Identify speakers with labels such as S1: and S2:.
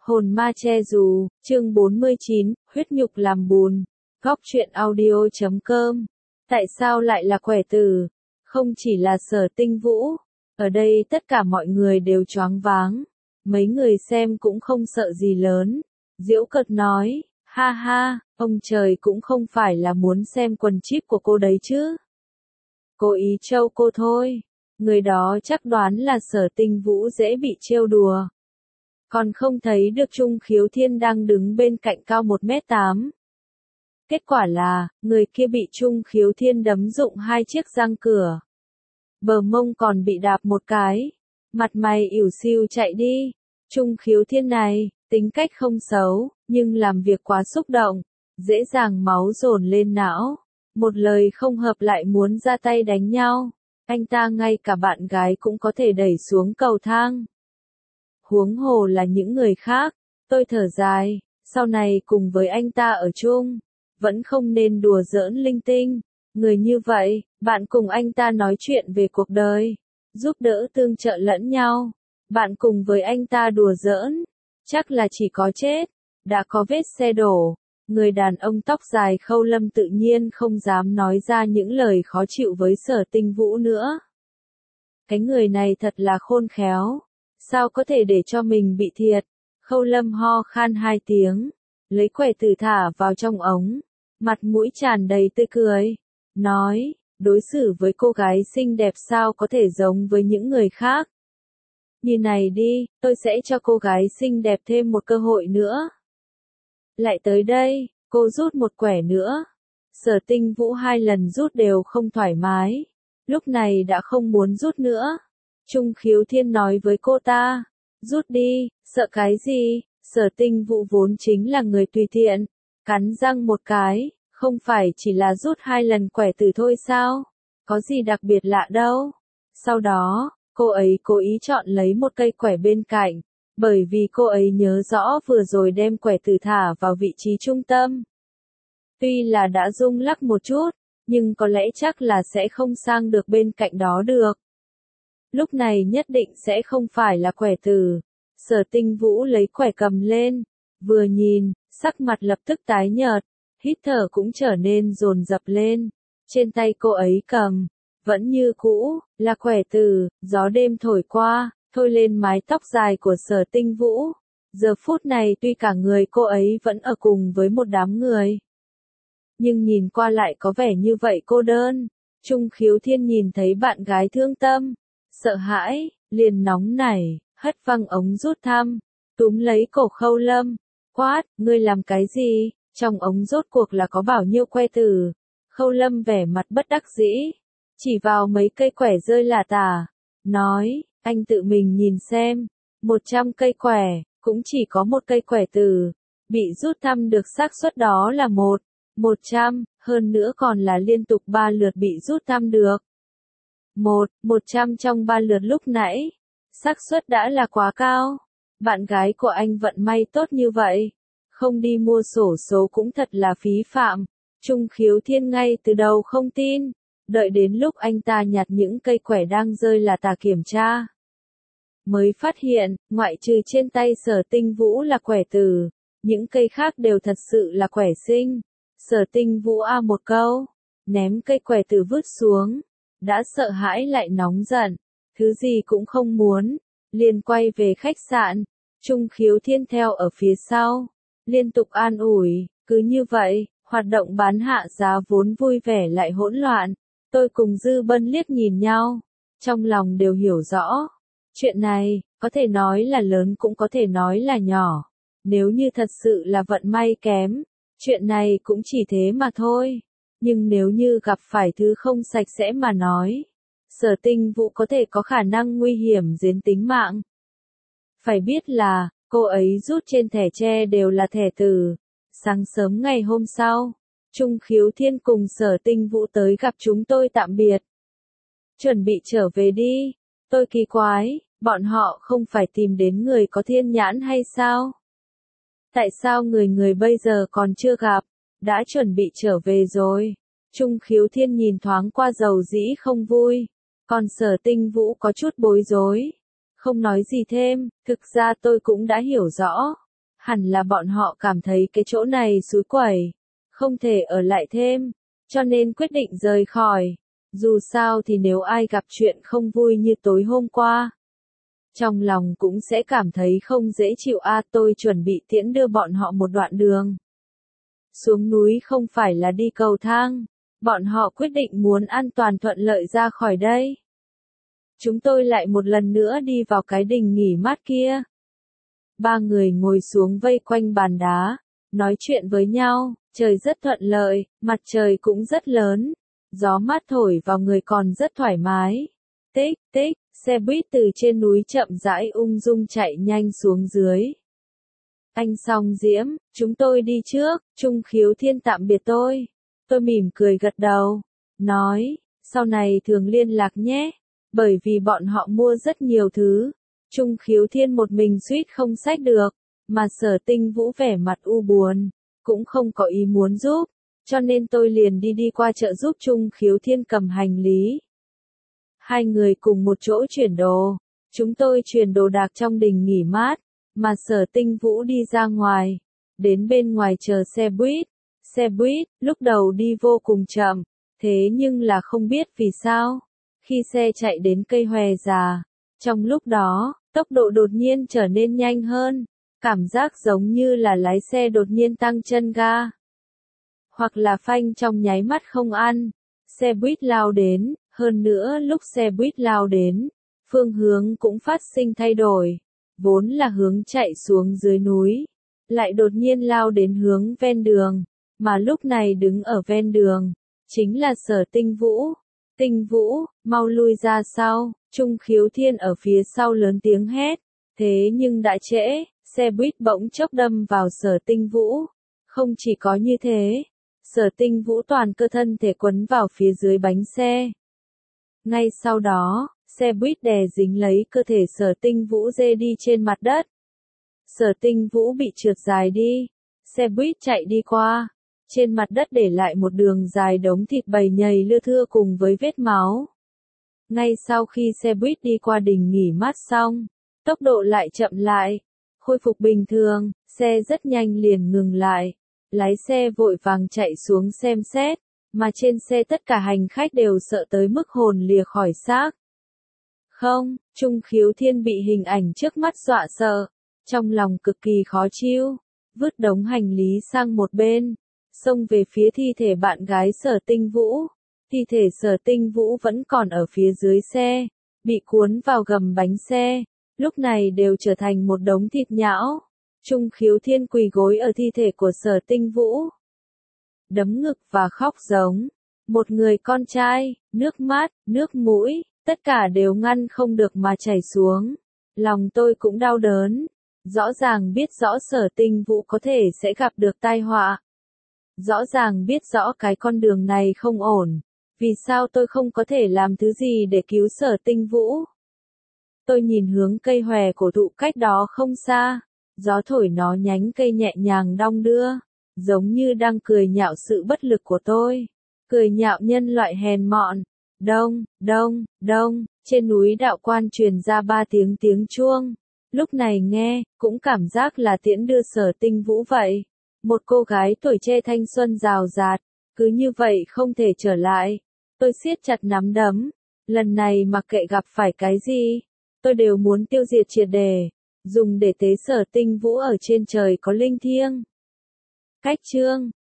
S1: Hồn ma che dù, chương 49, huyết nhục làm bùn. Góc truyện audio.com. Tại sao lại là quẻ tử? Không chỉ là Sở Tinh Vũ. Ở đây tất cả mọi người đều choáng váng. Mấy người xem cũng không sợ gì lớn. Giễu cợt nói, ha ha, ông trời cũng không phải là muốn xem quần chip của cô đấy chứ. Cố ý trêu cô thôi. Người đó chắc đoán là Sở Tinh Vũ dễ bị trêu đùa. Còn không thấy được Trung Khiếu Thiên đang đứng bên cạnh cao 1m8. Kết quả là, người kia bị Trung Khiếu Thiên đấm rụng 2 chiếc răng cửa. Bờ mông còn bị đạp một cái. Mặt mày ỉu xìu chạy đi. Trung Khiếu Thiên này, tính cách không xấu, nhưng làm việc quá xúc động. Dễ dàng máu dồn lên não. Một lời không hợp lại muốn ra tay đánh nhau. Anh ta ngay cả bạn gái cũng có thể đẩy xuống cầu thang. Huống hồ là những người khác. Tôi thở dài, sau này cùng với anh ta ở chung, vẫn không nên đùa giỡn linh tinh. Người như vậy, bạn cùng anh ta nói chuyện về cuộc đời, giúp đỡ tương trợ lẫn nhau. Bạn cùng với anh ta đùa giỡn, chắc là chỉ có chết. Đã có vết xe đổ. Người đàn ông tóc dài Khâu Lâm tự nhiên không dám nói ra những lời khó chịu với Sở Tinh Vũ nữa. Cái người này thật là khôn khéo. Sao có thể để cho mình bị thiệt? Khâu Lâm ho khan 2 tiếng, lấy quẻ tử thả vào trong ống, mặt mũi tràn đầy tươi cười, nói, đối xử với cô gái xinh đẹp sao có thể giống với những người khác. Nhìn này đi, tôi sẽ cho cô gái xinh đẹp thêm một cơ hội nữa. Lại tới đây, cô rút một quẻ nữa. Sở Tinh Vũ 2 lần rút đều không thoải mái, lúc này đã không muốn rút nữa. Trung Khiếu Thiên nói với cô ta, rút đi, sợ cái gì? Sở Tinh Vũ vốn chính là người tùy tiện, cắn răng một cái, không phải chỉ là rút 2 lần quẻ tử thôi sao? Có gì đặc biệt lạ đâu. Sau đó, cô ấy cố ý chọn lấy một cây quẻ bên cạnh, bởi vì cô ấy nhớ rõ vừa rồi đem quẻ tử thả vào vị trí trung tâm. Tuy là đã rung lắc một chút, nhưng có lẽ chắc là sẽ không sang được bên cạnh đó được. Lúc này nhất định sẽ không phải là quẻ tử. Sở Tinh Vũ lấy quẻ cầm lên, vừa nhìn, sắc mặt lập tức tái nhợt, hít thở cũng trở nên dồn dập lên. Trên tay cô ấy cầm, vẫn như cũ, là quẻ tử. Gió đêm thổi qua, thôi lên mái tóc dài của Sở Tinh Vũ. Giờ phút này tuy cả người cô ấy vẫn ở cùng với một đám người, nhưng nhìn qua lại có vẻ như vậy cô đơn. Trung Khiếu Thiên nhìn thấy bạn gái thương tâm, sợ hãi, liền nóng nảy, hất văng ống rút thăm, túm lấy cổ Khâu Lâm, quát, ngươi làm cái gì? Trong ống rốt cuộc là có bao nhiêu que tử? Khâu Lâm vẻ mặt bất đắc dĩ, chỉ vào mấy cây quẻ rơi lả tả, nói, anh tự mình nhìn xem, 100 cây quẻ, cũng chỉ có một cây quẻ tử, bị rút thăm được xác suất đó là 100, hơn nữa còn là liên tục 3 lượt bị rút thăm được. 100 trong 3 lượt lúc nãy, xác suất đã là quá cao. Bạn gái của anh vận may tốt như vậy, không đi mua xổ số cũng thật là phí phạm. Trung Khiếu Thiên ngay từ đầu không tin, đợi đến lúc anh ta nhặt những cây quẻ đang rơi là tà kiểm tra, mới phát hiện, ngoại trừ trên tay Sở Tinh Vũ là quẻ tử, những cây khác đều thật sự là quẻ sinh. Sở Tinh Vũ a một câu, ném cây quẻ tử vứt xuống, đã sợ hãi lại nóng giận, thứ gì cũng không muốn, liền quay về khách sạn. Trung Khiếu Thiên theo ở phía sau, liên tục an ủi, cứ như vậy, hoạt động bán hạ giá vốn vui vẻ lại hỗn loạn. Tôi cùng Dư Bân liếc nhìn nhau, trong lòng đều hiểu rõ. Chuyện này, có thể nói là lớn cũng có thể nói là nhỏ. Nếu như thật sự là vận may kém, chuyện này cũng chỉ thế mà thôi. Nhưng nếu như gặp phải thứ không sạch sẽ mà nói, Sở Tinh Vũ có thể có khả năng nguy hiểm đến tính mạng. Phải biết là, cô ấy rút trên thẻ tre đều là thẻ tử. Sáng sớm ngày hôm sau, Trung Khiếu Thiên cùng Sở Tinh Vũ tới gặp chúng tôi tạm biệt. Chuẩn bị trở về đi. Tôi kỳ quái, bọn họ không phải tìm đến người có thiên nhãn hay sao? Tại sao người bây giờ còn chưa gặp, đã chuẩn bị trở về rồi? Trung Khiếu Thiên nhìn thoáng qua dầu dĩ không vui, còn Sở Tinh Vũ có chút bối rối, không nói gì thêm. Thực ra tôi cũng đã hiểu rõ, Hẳn là bọn họ cảm thấy cái chỗ này xúi quẩy, không thể ở lại thêm, cho nên quyết định rời khỏi. Dù sao thì nếu ai gặp chuyện không vui như tối hôm qua, trong lòng cũng sẽ cảm thấy không dễ chịu tôi chuẩn bị tiễn đưa bọn họ một đoạn đường. Xuống núi không phải là đi cầu thang, bọn họ quyết định muốn an toàn thuận lợi ra khỏi đây. Chúng tôi lại một lần nữa đi vào cái đình nghỉ mát kia. Ba người ngồi xuống vây quanh bàn đá, nói chuyện với nhau, trời rất thuận lợi, mặt trời cũng rất lớn, gió mát thổi vào người còn rất thoải mái. Tích, tích, xe buýt từ trên núi chậm rãi ung dung chạy nhanh xuống dưới. Anh Song Diễm, chúng tôi đi trước, Trung Khiếu Thiên tạm biệt tôi. Tôi mỉm cười gật đầu, nói, sau này thường liên lạc nhé, bởi vì bọn họ mua rất nhiều thứ. Trung Khiếu Thiên một mình suýt không xách được, mà Sở Tinh Vũ vẻ mặt u buồn, cũng không có ý muốn giúp, cho nên tôi liền đi qua chợ giúp Trung Khiếu Thiên cầm hành lý. Hai người cùng một chỗ chuyển đồ, chúng tôi chuyển đồ đạc trong đình nghỉ mát, mà Sở Tinh Vũ đi ra ngoài, đến bên ngoài chờ xe buýt. Xe buýt, lúc đầu đi vô cùng chậm, thế nhưng là không biết vì sao, khi xe chạy đến cây hòe già, trong lúc đó, tốc độ đột nhiên trở nên nhanh hơn, cảm giác giống như là lái xe đột nhiên tăng chân ga. Hoặc là phanh trong nháy mắt không ăn, xe buýt lao đến, hơn nữa lúc xe buýt lao đến, phương hướng cũng phát sinh thay đổi, vốn là hướng chạy xuống dưới núi, lại đột nhiên lao đến hướng ven đường, mà lúc này đứng ở ven đường, chính là Sở Tinh Vũ. Tinh Vũ, mau lui ra sau, Trung Khiếu Thiên ở phía sau lớn tiếng hét, thế nhưng đã trễ, xe buýt bỗng chốc đâm vào Sở Tinh Vũ. Không chỉ có như thế, Sở Tinh Vũ toàn cơ thân thể quấn vào phía dưới bánh xe. Ngay sau đó, xe buýt đè dính lấy cơ thể Sở Tinh Vũ rơi đi trên mặt đất. Sở Tinh Vũ bị trượt dài đi, xe buýt chạy đi qua, trên mặt đất để lại một đường dài đống thịt bầy nhầy lưa thưa cùng với vết máu. Ngay sau khi xe buýt đi qua đình nghỉ mát xong, tốc độ lại chậm lại, khôi phục bình thường, xe rất nhanh liền ngừng lại, lái xe vội vàng chạy xuống xem xét, mà trên xe tất cả hành khách đều sợ tới mức hồn lìa khỏi xác. Không, Trung Khiếu Thiên bị hình ảnh trước mắt dọa sợ, trong lòng cực kỳ khó chịu, vứt đống hành lý sang một bên, xông về phía thi thể bạn gái Sở Tinh Vũ. Thi thể Sở Tinh Vũ vẫn còn ở phía dưới xe, bị cuốn vào gầm bánh xe, lúc này đều trở thành một đống thịt nhão. Trung Khiếu Thiên quỳ gối ở thi thể của Sở Tinh Vũ, đấm ngực và khóc giống một người con trai, nước mắt, nước mũi, tất cả đều ngăn không được mà chảy xuống. Lòng tôi cũng đau đớn, rõ ràng biết rõ Sở Tinh Vũ có thể sẽ gặp được tai họa. Rõ ràng biết rõ cái con đường này không ổn, vì sao tôi không có thể làm thứ gì để cứu Sở Tinh Vũ? Tôi nhìn hướng cây hòe cổ thụ cách đó không xa, gió thổi nó nhánh cây nhẹ nhàng đong đưa, giống như đang cười nhạo sự bất lực của tôi, cười nhạo nhân loại hèn mọn. Đông, đông, đông, trên núi Đạo Quan truyền ra 3 tiếng chuông. Lúc này nghe, cũng cảm giác là tiễn đưa Sở Tinh Vũ vậy. Một cô gái tuổi trẻ thanh xuân rào rạt, cứ như vậy không thể trở lại. Tôi siết chặt nắm đấm, lần này mặc kệ gặp phải cái gì, tôi đều muốn tiêu diệt triệt để, dùng để tế Sở Tinh Vũ ở trên trời có linh thiêng. Cách chương